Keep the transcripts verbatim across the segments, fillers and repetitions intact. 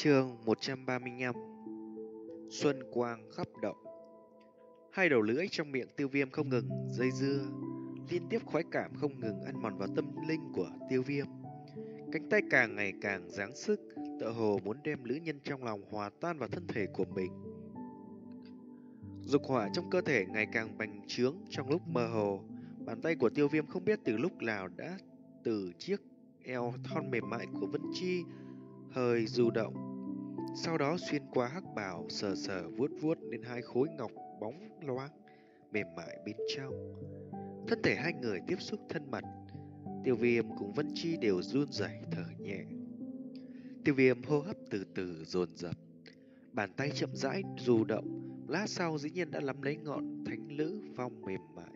Chương một trăm ba mươi lăm. Xuân quang khắp động. Hai đầu lưỡi trong miệng Tiêu Viêm không ngừng dây dưa, liên tiếp khoái cảm không ngừng ăn mòn vào tâm linh của Tiêu Viêm. Cánh tay càng ngày càng giáng sức, tựa hồ muốn đem lữ nhân trong lòng hòa tan vào thân thể của mình. Dục hỏa trong cơ thể ngày càng bành trướng. Trong lúc mơ hồ, bàn tay của Tiêu Viêm không biết từ lúc nào đã từ chiếc eo thon mềm mại của Vân Chi hơi du động, sau đó xuyên qua hắc bào, sờ sờ vuốt vuốt lên hai khối ngọc bóng loáng mềm mại bên trong. Thân thể hai người tiếp xúc thân mật, Tiêu Viêm cùng Vân Chi đều run rẩy thở nhẹ. Tiêu Viêm hô hấp từ từ dồn dập, bàn tay chậm rãi du động, lát sau dĩ nhiên đã nắm lấy ngọn thánh lữ phong mềm mại.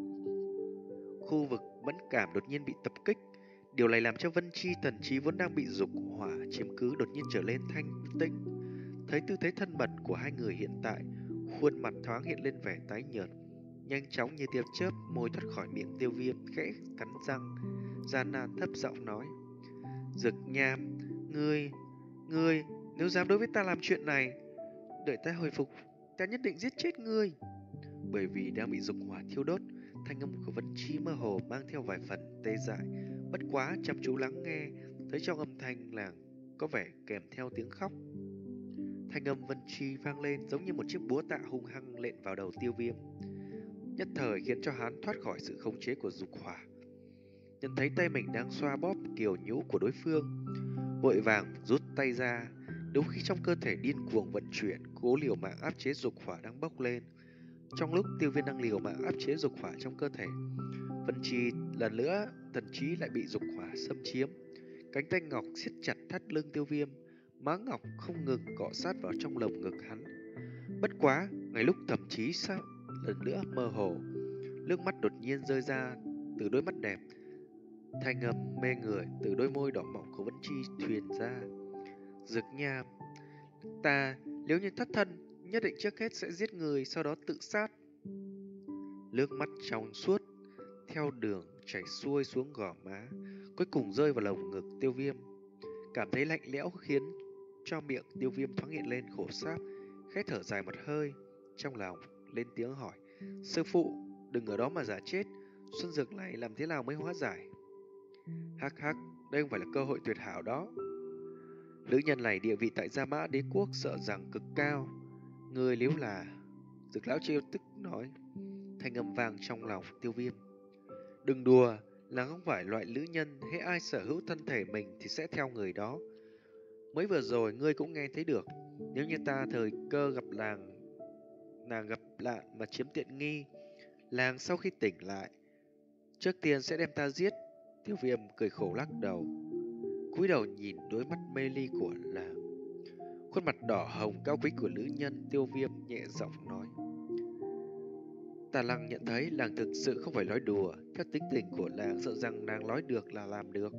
Khu vực mẫn cảm đột nhiên bị tập kích. Điều này làm cho Vân Chi thần trí vốn đang bị dục hỏa chiếm cứ đột nhiên trở lên thanh tĩnh. Thấy tư thế thân mật của hai người hiện tại, khuôn mặt thoáng hiện lên vẻ tái nhợt. Nhanh chóng như tia chớp, môi thoát khỏi miệng Tiêu Viêm, khẽ cắn răng, gian nan thấp giọng nói: "Dực Nham, ngươi, ngươi, nếu dám đối với ta làm chuyện này, đợi ta hồi phục, ta nhất định giết chết ngươi." Bởi vì đang bị dục hỏa thiêu đốt, thanh âm của Vân Chi mơ hồ mang theo vài phần tê dại. Bất quá chăm chú lắng nghe, thấy trong âm thanh là có vẻ kèm theo tiếng khóc. Thanh âm Vân Chi vang lên giống như một chiếc búa tạ hung hăng lện vào đầu Tiêu Viêm, nhất thời khiến cho hắn thoát khỏi sự khống chế của dục hỏa. Nhận thấy tay mình đang xoa bóp kiều nhũ của đối phương, vội vàng rút tay ra, đấu khí trong cơ thể điên cuồng vận chuyển, cố liều mạng áp chế dục hỏa đang bốc lên. Trong lúc Tiêu Viêm đang liều mạng áp chế dục hỏa trong cơ thể, Vân Chi lần nữa thần trí lại bị dục hỏa xâm chiếm. Cánh tay ngọc siết chặt thắt lưng Tiêu Viêm, má ngọc không ngừng cọ sát vào trong lồng ngực hắn. Bất quá, ngay lúc thậm chí sao lần nữa mơ hồ, nước mắt đột nhiên rơi ra từ đôi mắt đẹp. Thanh âm mê người từ đôi môi đỏ mọng của Vân Chi truyền ra: "Dực Nham, ta nếu như thất thân, nhất định trước hết sẽ giết người, sau đó tự sát." Nước mắt trong suốt theo đường chảy xuôi xuống gò má, cuối cùng rơi vào lồng ngực Tiêu Viêm. Cảm thấy lạnh lẽo khiến cho miệng Tiêu Viêm thoáng hiện lên khổ sáp, khẽ thở dài một hơi, trong lòng lên tiếng hỏi: "Sư phụ, đừng ở đó mà giả chết, xuân dược này làm thế nào mới hóa giải?" "Hắc hắc, đây không phải là cơ hội tuyệt hảo đó. Nữ nhân này địa vị tại Gia Mã Đế quốc sợ rằng cực cao. Người nếu là..." Dực lão trêu tức nói. Thanh âm vang trong lòng Tiêu Viêm: "Đừng đùa, là không phải loại nữ nhân hễ ai sở hữu thân thể mình thì sẽ theo người đó. Mới vừa rồi ngươi cũng nghe thấy được, nếu như ta thời cơ gặp làng nàng gặp nạn mà chiếm tiện nghi, làng sau khi tỉnh lại trước tiên sẽ đem ta giết." Tiêu Viêm cười khổ lắc đầu, cúi đầu nhìn đôi mắt mê ly của làng. Khuôn mặt đỏ hồng cao quý của nữ nhân, Tiêu Viêm nhẹ giọng nói: "Ta lăng nhận thấy làng thực sự không phải nói đùa, theo tính tình của làng sợ rằng nàng nói được là làm được."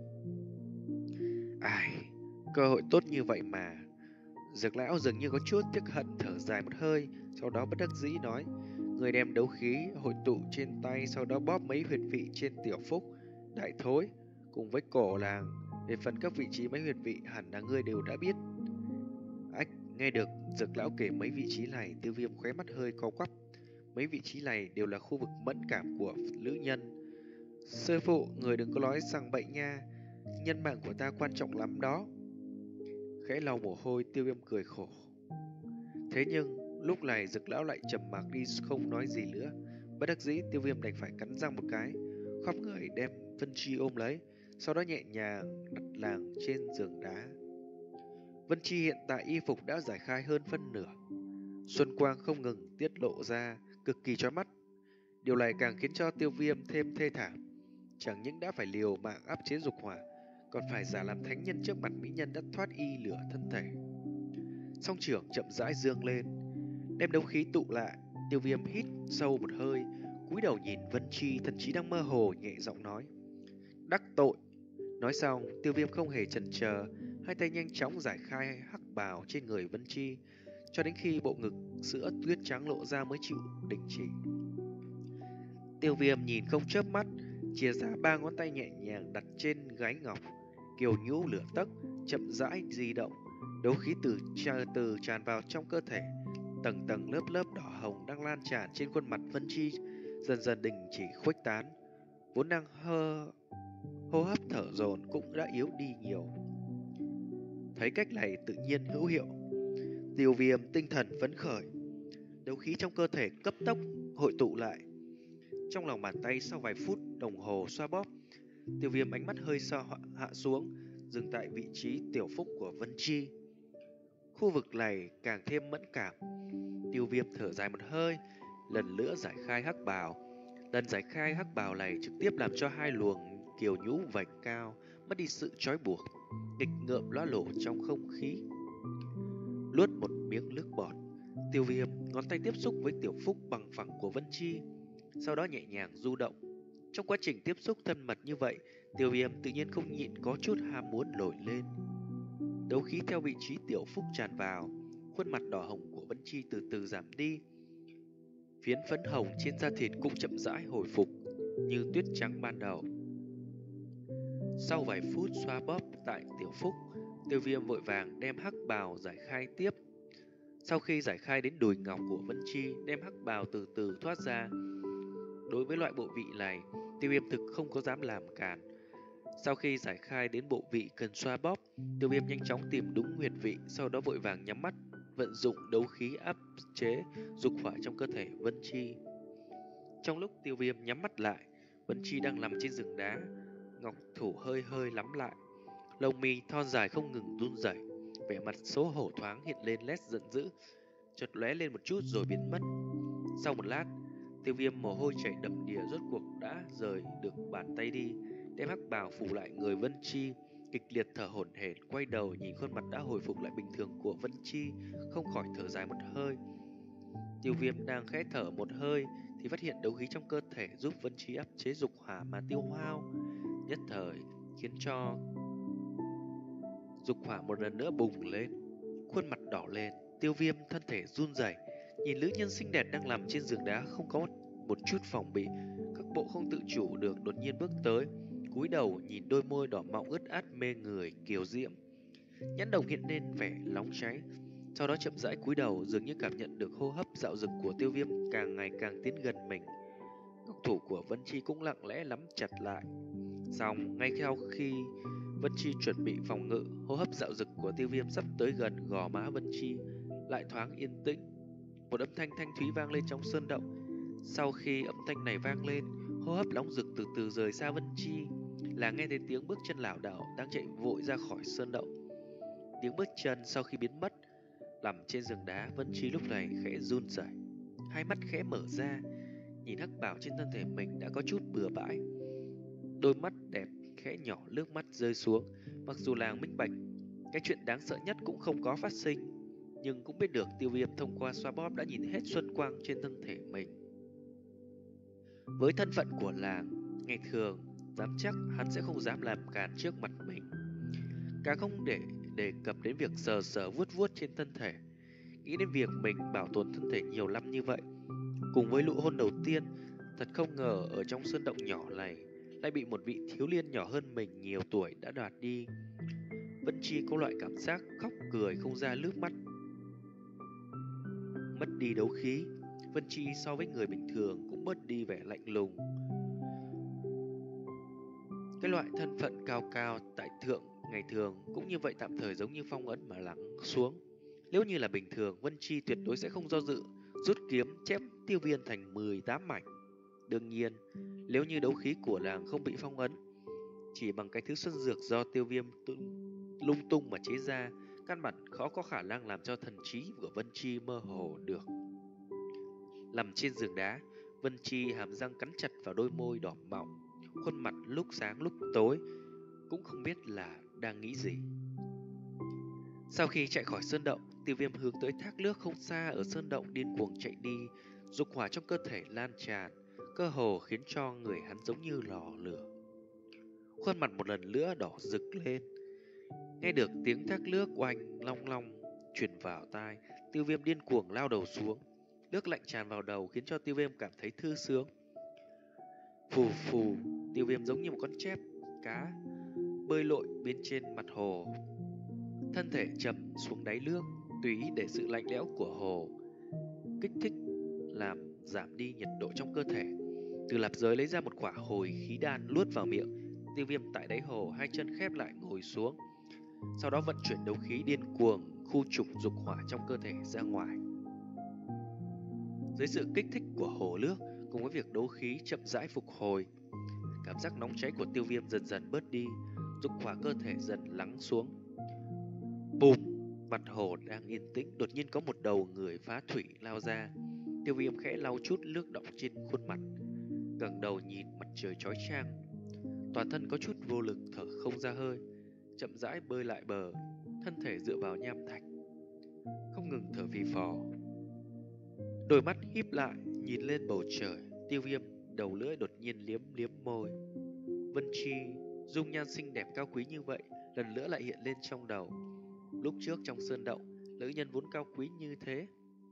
Ai, cơ hội tốt như vậy mà. Dược lão dường như có chút tiếc hận, thở dài một hơi, sau đó bất đắc dĩ nói: "Người đem đấu khí hội tụ trên tay, sau đó bóp mấy huyệt vị trên tiểu phúc, đại thối cùng với cổ làng. Về phần các vị trí mấy huyệt vị hẳn là ngươi đều đã biết." Ách, nghe được Dược lão kể mấy vị trí này, Tiêu Viêm khóe mắt hơi co quắp. Mấy vị trí này đều là khu vực mẫn cảm của nữ nhân. "Sư phụ, người đừng có nói sang bậy nha, nhân mạng của ta quan trọng lắm đó." Khẽ lau mồ hôi, Tiêu Viêm cười khổ. Thế nhưng lúc này Dực lão lại trầm mặc đi, không nói gì nữa. Bất đắc dĩ, Tiêu Viêm đành phải cắn răng một cái, khom người đem Vân Chi ôm lấy, sau đó nhẹ nhàng đặt nàng trên giường đá. Vân Chi hiện tại y phục đã giải khai hơn phân nửa, xuân quang không ngừng tiết lộ ra, cực kỳ chói mắt. Điều này càng khiến cho Tiêu Viêm thêm thê thảm. Chẳng những đã phải liều mạng áp chế dục hỏa, còn phải giả làm thánh nhân trước mặt mỹ nhân đã thoát y lửa thân thể. Song trưởng chậm rãi dương lên, đem đấu khí tụ lại. Tiêu Viêm hít sâu một hơi, cúi đầu nhìn Vân Chi, thần trí đang mơ hồ, nhẹ giọng nói: "Đắc tội." Nói xong, Tiêu Viêm không hề chần chờ, hai tay nhanh chóng giải khai hắc bào trên người Vân Chi, cho đến khi bộ ngực sữa tuyết trắng lộ ra mới chịu đình chỉ. Tiêu Viêm nhìn không chớp mắt, chia ra ba ngón tay nhẹ nhàng đặt trên gái ngọc, kiều nhũ lửa tấc, chậm rãi di động. Đấu khí từ tra, từ tràn vào trong cơ thể, tầng tầng lớp lớp đỏ hồng đang lan tràn trên khuôn mặt Vân Chi, dần dần đình chỉ khuếch tán. Vốn đang hơ hô hấp thở dồn cũng đã yếu đi nhiều. Thấy cách này tự nhiên hữu hiệu, Tiêu Viêm tinh thần phấn khởi, đấu khí trong cơ thể cấp tốc hội tụ lại. Trong lòng bàn tay sau vài phút đồng hồ xoa bóp, Tiêu Viêm ánh mắt hơi so hạ xuống, dừng tại vị trí tiểu phúc của Vân Chi. Khu vực này càng thêm mẫn cảm. Tiêu Viêm thở dài một hơi, lần nữa giải khai hắc bào. Lần giải khai hắc bào này trực tiếp làm cho hai luồng kiều nhũ vành cao mất đi sự trói buộc, nghịch ngợm loa lổ trong không khí. Luốt một miếng nước bọt, Tiêu Viêm ngón tay tiếp xúc với tiểu phúc bằng phẳng của Vân Chi, sau đó nhẹ nhàng du động. Trong quá trình tiếp xúc thân mật như vậy, Tiêu Viêm tự nhiên không nhịn có chút ham muốn nổi lên. Đấu khí theo vị trí tiểu phúc tràn vào, khuôn mặt đỏ hồng của Vân Chi từ từ giảm đi. Phiến phấn hồng trên da thịt cũng chậm rãi hồi phục như tuyết trắng ban đầu. Sau vài phút xoa bóp tại tiểu phúc, Tiêu Viêm vội vàng đem hắc bào giải khai tiếp. Sau khi giải khai đến đùi ngọc của Vân Chi, đem hắc bào từ từ thoát ra. Đối với loại bộ vị này, Tiêu Viêm thực không có dám làm cản. Sau khi giải khai đến bộ vị cần xoa bóp, Tiêu Viêm nhanh chóng tìm đúng huyệt vị, sau đó vội vàng nhắm mắt, vận dụng đấu khí áp chế dục hỏa trong cơ thể Vân Chi. Trong lúc Tiêu Viêm nhắm mắt lại, Vân Chi đang nằm trên giường đá, ngọc thủ hơi hơi lắm lại, lông mi thon dài không ngừng run rẩy, vẻ mặt xấu hổ thoáng hiện lên nét giận dữ, chợt lóe lên một chút rồi biến mất. Sau một lát, Tiêu Viêm mồ hôi chảy đầm đìa rốt cuộc đã rời được bàn tay đi, đem hắc bào phủ lại người Vân Chi, kịch liệt thở hổn hển, quay đầu nhìn khuôn mặt đã hồi phục lại bình thường của Vân Chi, không khỏi thở dài một hơi. Tiêu Viêm đang khẽ thở một hơi thì phát hiện đấu khí trong cơ thể giúp Vân Chi áp chế dục hỏa mà tiêu hao, nhất thời khiến cho dục hỏa một lần nữa bùng lên. Khuôn mặt đỏ lên, Tiêu Viêm thân thể run rẩy, nhìn nữ nhân xinh đẹp đang nằm trên giường đá không có một chút phòng bị, các bộ không tự chủ được đột nhiên bước tới, cúi đầu nhìn đôi môi đỏ mọng ướt át mê người kiều diễm, nhãn đồng hiện lên vẻ nóng cháy. Sau đó chậm rãi cúi đầu, dường như cảm nhận được hô hấp dạo dực của Tiêu Viêm càng ngày càng tiến gần mình. Ngọc thủ của Vân Chi cũng lặng lẽ nắm chặt lại. Xong, ngay sau khi Vân Chi chuẩn bị phòng ngự, hô hấp dạo dực của Tiêu Viêm sắp tới gần gò má Vân Chi lại thoáng yên tĩnh. Một âm thanh thanh thúy vang lên trong sơn động. Sau khi âm thanh này vang lên, hô hấp nóng rực từ từ rời xa Vân Chi, là nghe thấy tiếng bước chân lảo đảo đang chạy vội ra khỏi sơn động. Tiếng bước chân sau khi biến mất, nằm trên giường đá, Vân Chi lúc này khẽ run rẩy, hai mắt khẽ mở ra, nhìn hắc bào trên thân thể mình đã có chút bừa bãi. Đôi mắt đẹp khẽ nhỏ nước mắt rơi xuống. Mặc dù làng minh bạch cái chuyện đáng sợ nhất cũng không có phát sinh, nhưng cũng biết được Tiêu Viêm thông qua xoa bóp đã nhìn hết xuân quang trên thân thể mình. Với thân phận của làng, ngày thường dám chắc hắn sẽ không dám làm càn trước mặt mình, càng không để đề cập đến việc sờ sờ vuốt vuốt trên thân thể. Nghĩ đến việc mình bảo tồn thân thể nhiều năm như vậy, cùng với nụ hôn đầu tiên, thật không ngờ ở trong sơn động nhỏ này lại bị một vị thiếu niên nhỏ hơn mình nhiều tuổi đã đoạt đi. Vân Chi có loại cảm giác khóc cười không ra nước mắt. Mất đi đấu khí, Vân Chi so với người bình thường cũng bớt đi vẻ lạnh lùng. Cái loại thân phận cao cao tại thượng ngày thường cũng như vậy tạm thời giống như phong ấn mà lắng xuống. Nếu như là bình thường, Vân Chi tuyệt đối sẽ không do dự, rút kiếm chém Tiêu Viêm thành mười tám mảnh. Đương nhiên, nếu như đấu khí của làng không bị phong ấn, chỉ bằng cái thứ xuân dược do Tiêu Viêm lung tung mà chế ra, căn bản khó có khả năng làm cho thần trí của Vân Chi mơ hồ được. Nằm trên giường đá, Vân Chi hàm răng cắn chặt vào đôi môi đỏ mọng, khuôn mặt lúc sáng lúc tối, cũng không biết là đang nghĩ gì. Sau khi chạy khỏi sơn động, Tiêu Viêm hướng tới thác nước không xa ở sơn động điên cuồng chạy đi, dục hỏa trong cơ thể lan tràn, cơ hồ khiến cho người hắn giống như lò lửa. Khuôn mặt một lần nữa đỏ rực lên. Nghe được tiếng thác nước oanh long long truyền vào tai, Tiêu Viêm điên cuồng lao đầu xuống. Nước lạnh tràn vào đầu khiến cho Tiêu Viêm cảm thấy thư sướng. Phù phù, Tiêu Viêm giống như một con chép cá bơi lội bên trên mặt hồ. Thân thể chầm xuống đáy nước, tùy ý để sự lạnh lẽo của hồ kích thích làm giảm đi nhiệt độ trong cơ thể. Từ lạp giới lấy ra một quả hồi khí đan luốt vào miệng. Tiêu Viêm tại đáy hồ hai chân khép lại ngồi xuống, sau đó vận chuyển đấu khí điên cuồng khu trục dục hỏa trong cơ thể ra ngoài. Dưới sự kích thích của hồ nước cùng với việc đấu khí chậm rãi phục hồi, cảm giác nóng cháy của Tiêu Viêm dần dần bớt đi, dục hỏa cơ thể dần lắng xuống. Bùm! Mặt hồ đang yên tĩnh, đột nhiên có một đầu người phá thủy lao ra. Tiêu Viêm khẽ lau chút nước đọng trên khuôn mặt, ngẩng đầu nhìn mặt trời chói chang, toàn thân có chút vô lực, thở không ra hơi, chậm rãi bơi lại bờ, thân thể dựa vào nham thạch, không ngừng thở phì phò. Đôi mắt híp lại nhìn lên bầu trời. Tiêu Viêm đầu lưỡi đột nhiên liếm liếm môi. Vân Chi, dung nhan xinh đẹp cao quý như vậy, lần nữa lại hiện lên trong đầu. Lúc trước trong sơn động, nữ nhân vốn cao quý như thế,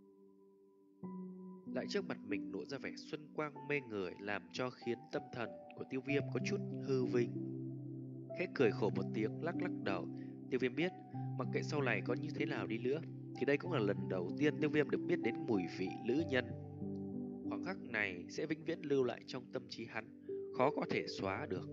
lại trước mặt mình lộ ra vẻ xuân quang mê người, làm cho khiến tâm thần của Tiêu Viêm có chút hư vinh. Khẽ cười khổ một tiếng, lắc lắc đầu. Tiêu Viêm biết, mặc kệ sau này có như thế nào đi nữa, thì đây cũng là lần đầu tiên Tiêu Viêm được biết đến mùi vị nữ nhân. Khoảng khắc này sẽ vĩnh viễn lưu lại trong tâm trí hắn, khó có thể xóa được.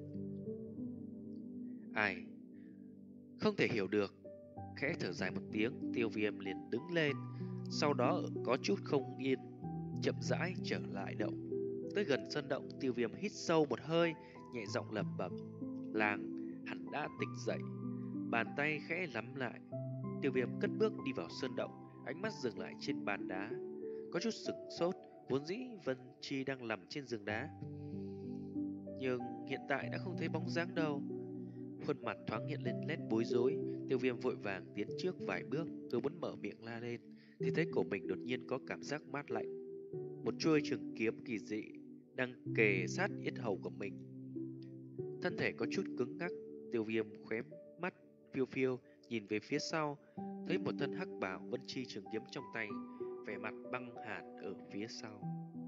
Ai không thể hiểu được. Khẽ thở dài một tiếng, Tiêu Viêm liền đứng lên, sau đó có chút không yên, chậm rãi trở lại động. Tới gần sân động, Tiêu Viêm hít sâu một hơi, nhẹ giọng lẩm bẩm: Làng hẳn đã tỉnh dậy. Bàn tay khẽ nắm lại. Tiêu Viêm cất bước đi vào sân động, ánh mắt dừng lại trên bàn đá, có chút sửng sốt. Vốn dĩ Vân Chi đang nằm trên giường đá, nhưng hiện tại đã không thấy bóng dáng đâu. Khuôn mặt thoáng hiện lên nét bối rối. Tiêu Viêm vội vàng tiến trước vài bước, vừa muốn mở miệng la lên thì thấy cổ mình đột nhiên có cảm giác mát lạnh. Một chuôi trường kiếm kỳ dị đang kề sát yết hầu của mình. Thân thể có chút cứng ngắc. Tiêu Viêm khóe mắt phiêu phiêu nhìn về phía sau, thấy một thân hắc bào Vân Chi trường kiếm trong tay, vẻ mặt băng hàn ở phía sau.